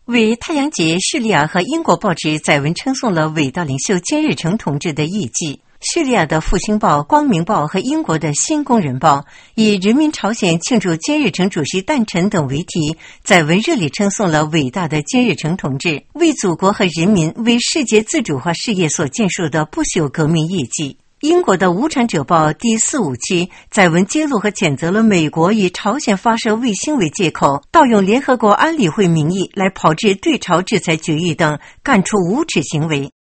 为太阳节，叙利亚和英国报纸载文称颂了伟大领袖金日成同志的艺绩。叙利亚的复兴报、光明报和英国的新工人报以人民朝鲜庆祝金日成主席诞辰等为题，载文热烈称颂了伟大的金日成同志为祖国和人民、为世界自主化事业所建树的不朽革命业绩。英国的无产者报第45期载文揭露和谴责了美国以朝鲜发射卫星为借口，盗用联合国安理会名义来炮制对朝制裁决议等干出无耻行为。